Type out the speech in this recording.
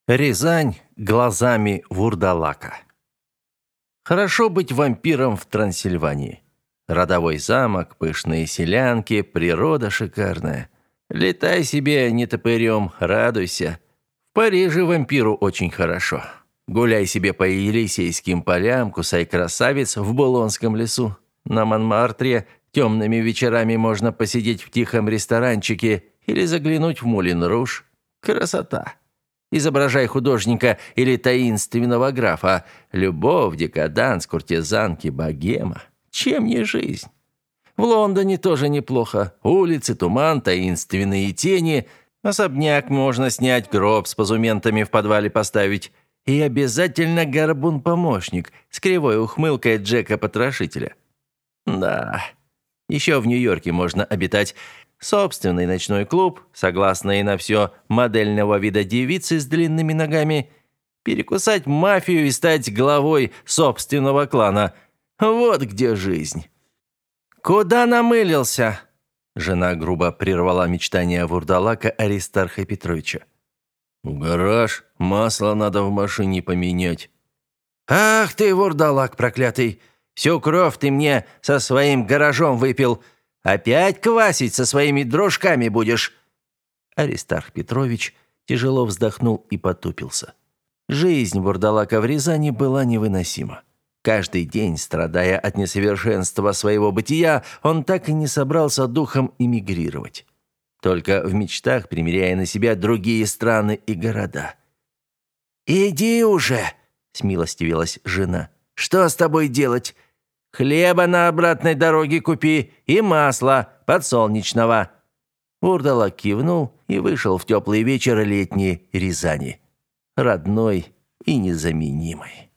Рязань глазами вурдалака. Хорошо быть вампиром в Трансильвании. Родовой замок, пышные селянки, природа шикарная. Летай себе нетопырем, радуйся. В Париже вампиру очень хорошо. Гуляй себе по Елисейским полям, кусай красавиц в Булонском лесу. На Монмартре темными вечерами можно посидеть в тихом ресторанчике или заглянуть в Мулин-Руж. Красота! Изображай художника или таинственного графа. Любовь, декаданс, куртизанки, богема. Чем не жизнь? В Лондоне тоже неплохо. Улицы, туман, таинственные тени. Особняк можно снять, гроб с позументами в подвале поставить. И обязательно горбун-помощник с кривой ухмылкой Джека-потрошителя. Да, еще в Нью-Йорке можно обитать. Собственный ночной клуб, согласные на все модельного вида девицы с длинными ногами, перекусать мафию и стать главой собственного клана. Вот где жизнь. «Куда намылился?» Жена грубо прервала мечтания вурдалака Аристарха Петровича. «В гараж. Масло надо в машине поменять». «Ах ты, вурдалак проклятый! Всю кровь ты мне со своим гаражом выпил. Опять квасить со своими дружками будешь?» Аристарх Петрович тяжело вздохнул и потупился. Жизнь вурдалака в Рязани была невыносима. Каждый день, страдая от несовершенства своего бытия, он так и не собрался духом эмигрировать. Только в мечтах примеряя на себя другие страны и города. «Иди уже!» — смилостивилась жена. «Что с тобой делать? Хлеба на обратной дороге купи и масла подсолнечного». Вурдалак кивнул и вышел в теплый вечер летней Рязани. Родной и незаменимой.